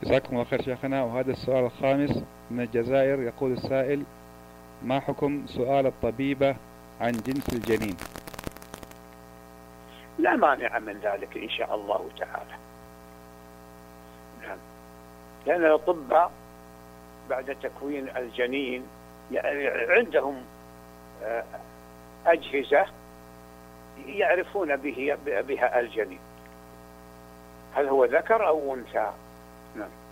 جزاكم الله خير شيخنا. وهذا السؤال الخامس من الجزائر، يقول السائل: ما حكم سؤال الطبيبة عن جنس الجنين؟ لا مانع من ذلك إن شاء الله تعالى. نعم، لأن الأطباء بعد تكوين الجنين عندهم أجهزة يعرفون بها الجنين هل هو ذكر أو أنثى. نعم.